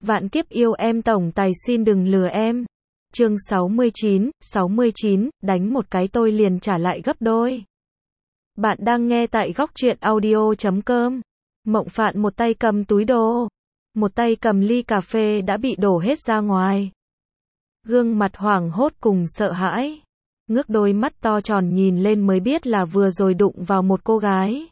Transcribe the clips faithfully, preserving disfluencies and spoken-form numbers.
Vạn kiếp yêu em tổng tài xin đừng lừa em. Chương sáu mươi chín, sáu mươi chín, đánh một cái tôi liền trả lại gấp đôi. Bạn đang nghe tại góc truyện audio chấm com. Mộng Phạn một tay cầm túi đồ, một tay cầm ly cà phê đã bị đổ hết ra ngoài. Gương mặt hoảng hốt cùng sợ hãi. Ngước đôi mắt to tròn nhìn lên mới biết là vừa rồi đụng vào một cô gái.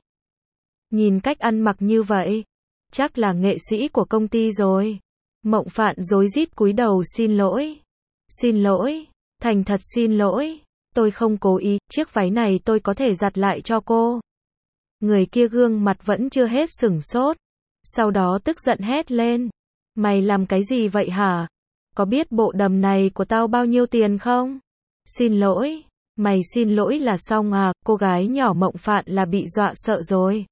Nhìn cách ăn mặc như vậy, chắc là nghệ sĩ của công ty rồi. Mộng Phạn rối rít cúi đầu xin lỗi. Xin lỗi, thành thật xin lỗi, tôi không cố ý, chiếc váy này tôi có thể giặt lại cho cô. Người kia gương mặt vẫn chưa hết sửng sốt. Sau đó tức giận hét lên. Mày làm cái gì vậy hả? Có biết bộ đầm này của tao bao nhiêu tiền không? Xin lỗi, mày xin lỗi là xong à? Cô gái nhỏ Mộng Phạn là bị dọa sợ rồi.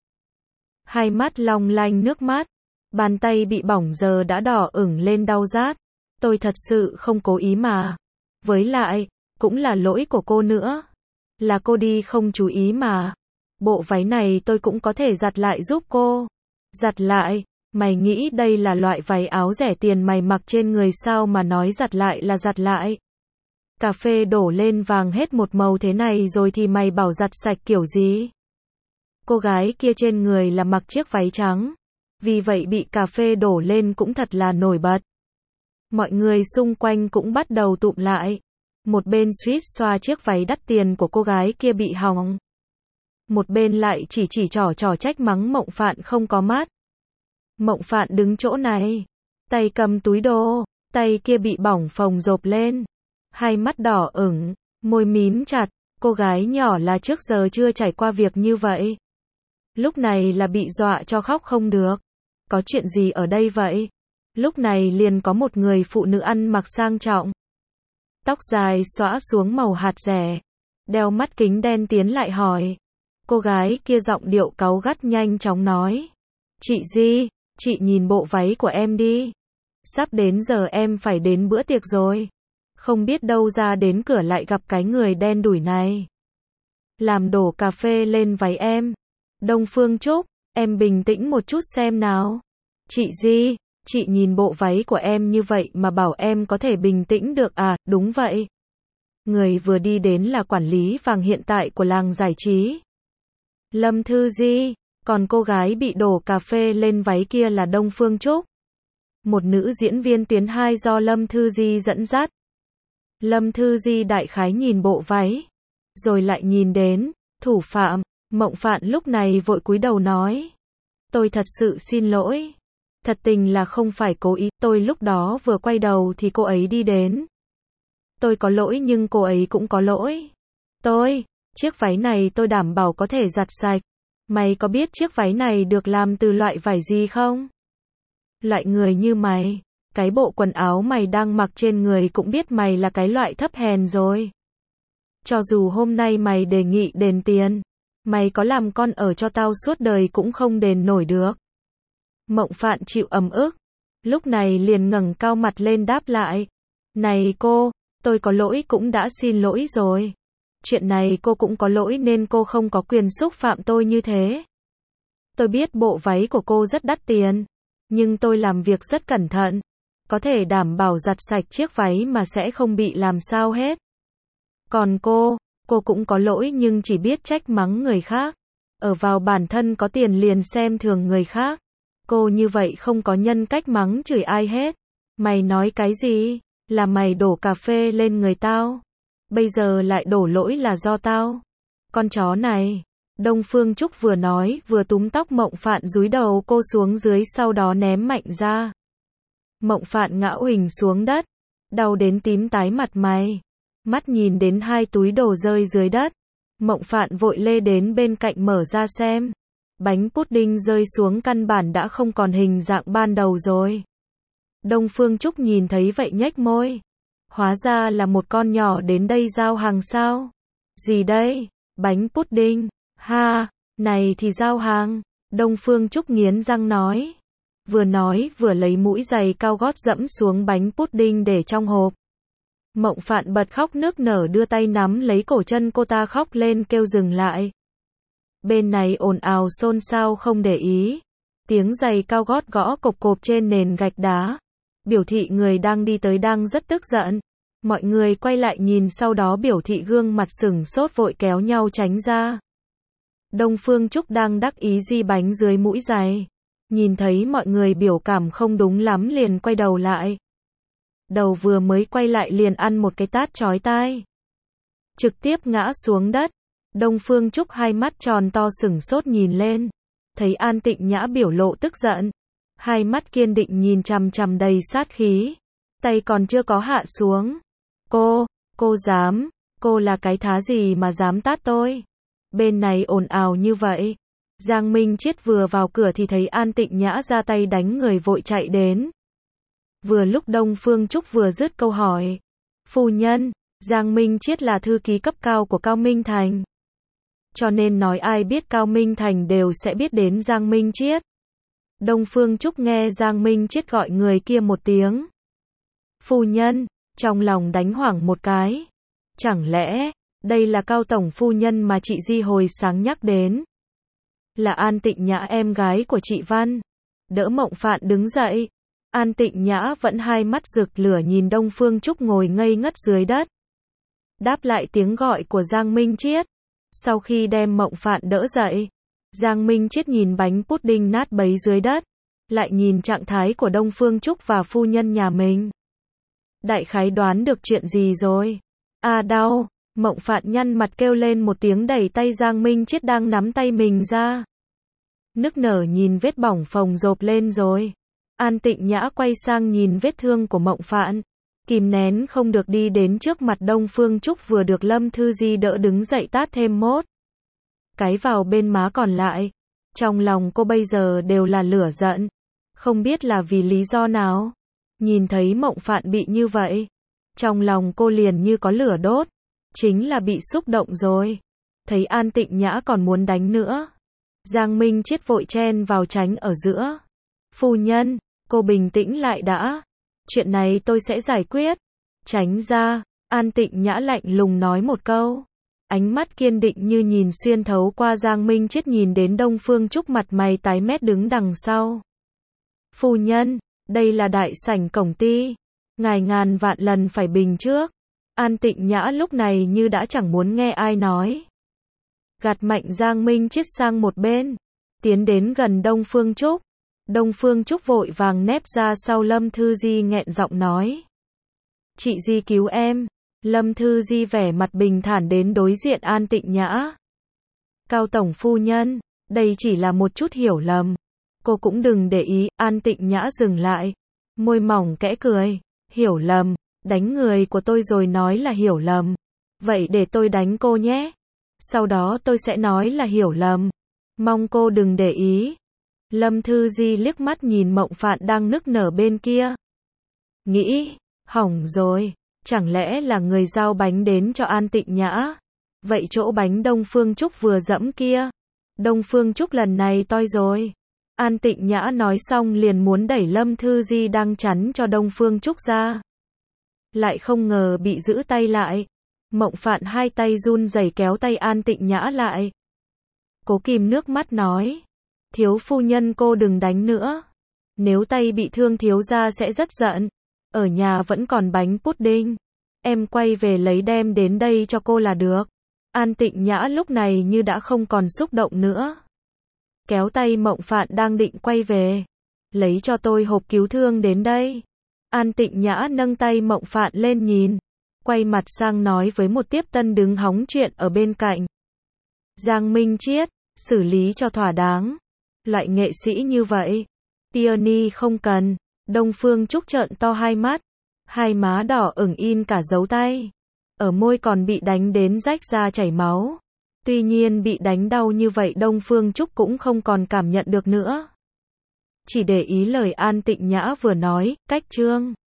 Hai mắt long lanh nước mắt, bàn tay bị bỏng giờ đã đỏ ửng lên đau rát. Tôi thật sự không cố ý mà. Với lại, cũng là lỗi của cô nữa. Là cô đi không chú ý mà. Bộ váy này tôi cũng có thể giặt lại giúp cô. Giặt lại? Mày nghĩ đây là loại váy áo rẻ tiền mày mặc trên người sao mà nói giặt lại là giặt lại? Cà phê đổ lên vàng hết một màu thế này rồi thì mày bảo giặt sạch kiểu gì? Cô gái kia trên người là mặc chiếc váy trắng. Vì vậy bị cà phê đổ lên cũng thật là nổi bật. Mọi người xung quanh cũng bắt đầu tụm lại. Một bên suýt xoa chiếc váy đắt tiền của cô gái kia bị hỏng. Một bên lại chỉ chỉ trỏ trỏ trách mắng Mộng Phạn không có mắt. Mộng Phạn đứng chỗ này, tay cầm túi đồ, tay kia bị bỏng phồng rộp lên. Hai mắt đỏ ửng, môi mím chặt, cô gái nhỏ là trước giờ chưa trải qua việc như vậy. Lúc này là bị dọa cho khóc không được. Có chuyện gì ở đây vậy? Lúc này liền có một người phụ nữ ăn mặc sang trọng. Tóc dài xõa xuống màu hạt rẻ. Đeo mắt kính đen tiến lại hỏi. Cô gái kia giọng điệu cáu gắt nhanh chóng nói. Chị Di, chị nhìn bộ váy của em đi. Sắp đến giờ em phải đến bữa tiệc rồi. Không biết đâu ra đến cửa lại gặp cái người đen đủi này. Làm đổ cà phê lên váy em. Đông Phương Trúc, em bình tĩnh một chút xem nào. Chị Di, chị nhìn bộ váy của em như vậy mà bảo em có thể bình tĩnh được à? Đúng vậy. Người vừa đi đến là quản lý vàng hiện tại của làng giải trí. Lâm Thư Di, còn cô gái bị đổ cà phê lên váy kia là Đông Phương Trúc. Một nữ diễn viên tuyến hai do Lâm Thư Di dẫn dắt. Lâm Thư Di đại khái nhìn bộ váy, rồi lại nhìn đến thủ phạm. Mộng Phạn lúc này vội cúi đầu nói. Tôi thật sự xin lỗi. Thật tình là không phải cố ý, tôi lúc đó vừa quay đầu thì cô ấy đi đến. Tôi có lỗi nhưng cô ấy cũng có lỗi. Tôi, chiếc váy này tôi đảm bảo có thể giặt sạch. Mày có biết chiếc váy này được làm từ loại vải gì không? Loại người như mày, cái bộ quần áo mày đang mặc trên người cũng biết mày là cái loại thấp hèn rồi. Cho dù hôm nay mày đề nghị đền tiền, mày có làm con ở cho tao suốt đời cũng không đền nổi được. Mộng Phạn chịu ấm ức, lúc này liền ngẩng cao mặt lên đáp lại. Này cô, tôi có lỗi cũng đã xin lỗi rồi. Chuyện này cô cũng có lỗi nên cô không có quyền xúc phạm tôi như thế. Tôi biết bộ váy của cô rất đắt tiền, nhưng tôi làm việc rất cẩn thận. Có thể đảm bảo giặt sạch chiếc váy mà sẽ không bị làm sao hết. Còn cô, cô cũng có lỗi nhưng chỉ biết trách mắng người khác. Ở vào bản thân có tiền liền xem thường người khác. Cô như vậy không có nhân cách mắng chửi ai hết. Mày nói cái gì? Là mày đổ cà phê lên người tao. Bây giờ lại đổ lỗi là do tao. Con chó này. Đông Phương Trúc vừa nói vừa túm tóc Mộng Phạn dúi đầu cô xuống dưới sau đó ném mạnh ra. Mộng Phạn ngã uỳnh xuống đất. Đau đến tím tái mặt mày. Mắt nhìn đến hai túi đồ rơi dưới đất. Mộng Phạn vội lê đến bên cạnh mở ra xem. Bánh pudding rơi xuống căn bản đã không còn hình dạng ban đầu rồi. Đông Phương Trúc nhìn thấy vậy nhếch môi. Hóa ra là một con nhỏ đến đây giao hàng sao? Gì đây? Bánh pudding? Ha, này thì giao hàng. Đông Phương Trúc nghiến răng nói. Vừa nói vừa lấy mũi giày cao gót dẫm xuống bánh pudding để trong hộp. Mộng Phạn bật khóc nức nở đưa tay nắm lấy cổ chân cô ta khóc lên kêu dừng lại. Bên này ồn ào xôn xao không để ý. Tiếng giày cao gót gõ cộp cộp trên nền gạch đá. biểu thị người đang đi tới đang rất tức giận. Mọi người quay lại nhìn sau đó biểu thị gương mặt sửng sốt vội kéo nhau tránh ra. Đông Phương Trúc đang đắc ý di bánh dưới mũi giày. Nhìn thấy mọi người biểu cảm không đúng lắm liền quay đầu lại. Đầu vừa mới quay lại liền ăn một cái tát chói tai. Trực tiếp ngã xuống đất. Đông Phương Trúc hai mắt tròn to sửng sốt nhìn lên. Thấy An Tịnh Nhã biểu lộ tức giận. Hai mắt kiên định nhìn chằm chằm đầy sát khí. Tay còn chưa có hạ xuống. Cô, cô dám, cô là cái thá gì mà dám tát tôi? Bên này ồn ào như vậy. Giang Minh Chiết vừa vào cửa thì thấy An Tịnh Nhã ra tay đánh người vội chạy đến. Vừa lúc Đông Phương Trúc vừa dứt câu hỏi. Phu nhân, Giang Minh Chiết là thư ký cấp cao của Cao Minh Thành. Cho nên nói ai biết Cao Minh Thành đều sẽ biết đến Giang Minh Chiết. Đông Phương Trúc nghe Giang Minh Chiết gọi người kia một tiếng. Phu nhân, trong lòng đánh hoảng một cái. Chẳng lẽ, đây là Cao Tổng Phu Nhân mà chị Di hồi sáng nhắc đến? Là An Tịnh Nhã em gái của chị Văn. Đỡ Mộng Phạn đứng dậy. An Tịnh Nhã vẫn hai mắt rực lửa nhìn Đông Phương Trúc ngồi ngây ngất dưới đất. Đáp lại tiếng gọi của Giang Minh Chiết. Sau khi đem Mộng Phạn đỡ dậy, Giang Minh Chiết nhìn bánh pudding nát bấy dưới đất, lại nhìn trạng thái của Đông Phương Trúc và phu nhân nhà mình. Đại khái đoán được chuyện gì rồi. À đau, Mộng Phạn nhăn mặt kêu lên một tiếng đẩy tay Giang Minh Chiết đang nắm tay mình ra. Nức nở nhìn vết bỏng phồng rộp lên rồi. An Tịnh Nhã quay sang nhìn vết thương của Mộng Phạn. Kìm nén không được đi đến trước mặt Đông Phương Trúc vừa được Lâm Thư Di đỡ đứng dậy tát thêm mốt cái vào bên má còn lại. Trong lòng cô bây giờ đều là lửa giận. Không biết là vì lý do nào. Nhìn thấy Mộng Phạn bị như vậy. Trong lòng cô liền như có lửa đốt. Chính là bị xúc động rồi. Thấy An Tịnh Nhã còn muốn đánh nữa. Giang Minh Chiết vội chen vào tránh ở giữa. Phu nhân, cô bình tĩnh lại đã. Chuyện này tôi sẽ giải quyết. Tránh ra, An Tịnh Nhã lạnh lùng nói một câu. Ánh mắt kiên định như nhìn xuyên thấu qua Giang Minh Chiết nhìn đến Đông Phương Trúc mặt mày tái mét đứng đằng sau. Phu nhân, đây là đại sảnh cổng ty. Ngài ngàn vạn lần phải bình trước. An Tịnh Nhã lúc này như đã chẳng muốn nghe ai nói. Gạt mạnh Giang Minh Chiết sang một bên. Tiến đến gần Đông Phương Trúc. Đông Phương Trúc vội vàng nép ra sau Lâm Thư Di nghẹn giọng nói. Chị Di cứu em. Lâm Thư Di vẻ mặt bình thản đến đối diện An Tịnh Nhã. Cao Tổng Phu Nhân, đây chỉ là một chút hiểu lầm. Cô cũng đừng để ý. An Tịnh Nhã dừng lại. Môi mỏng kẽ cười. Hiểu lầm, đánh người của tôi rồi nói là hiểu lầm. Vậy để tôi đánh cô nhé. Sau đó tôi sẽ nói là hiểu lầm. Mong cô đừng để ý. Lâm Thư Di liếc mắt nhìn Mộng Phạn đang nức nở bên kia. Nghĩ, hỏng rồi. Chẳng lẽ là người giao bánh đến cho An Tịnh Nhã? Vậy chỗ bánh Đông Phương Trúc vừa dẫm kia. Đông Phương Trúc lần này toi rồi. An Tịnh Nhã nói xong liền muốn đẩy Lâm Thư Di đang chắn cho Đông Phương Trúc ra. Lại không ngờ bị giữ tay lại. Mộng Phạn hai tay run rẩy kéo tay An Tịnh Nhã lại. Cố kìm nước mắt nói. Thiếu phu nhân cô đừng đánh nữa. Nếu tay bị thương thiếu gia sẽ rất giận. Ở nhà vẫn còn bánh pudding. Em quay về lấy đem đến đây cho cô là được. An Tịnh Nhã lúc này như đã không còn xúc động nữa. Kéo tay Mộng Phạn đang định quay về. Lấy cho tôi hộp cứu thương đến đây. An Tịnh Nhã nâng tay Mộng Phạn lên nhìn. Quay mặt sang nói với một tiếp tân đứng hóng chuyện ở bên cạnh. Giang Minh Chiết, xử lý cho thỏa đáng. Loại nghệ sĩ như vậy. Peony không cần. Đông Phương Trúc trợn to hai mắt. Hai má đỏ ửng in cả dấu tay. Ở môi còn bị đánh đến rách ra chảy máu. Tuy nhiên bị đánh đau như vậy Đông Phương Trúc cũng không còn cảm nhận được nữa. Chỉ để ý lời An Tịnh Nhã vừa nói, cách chương.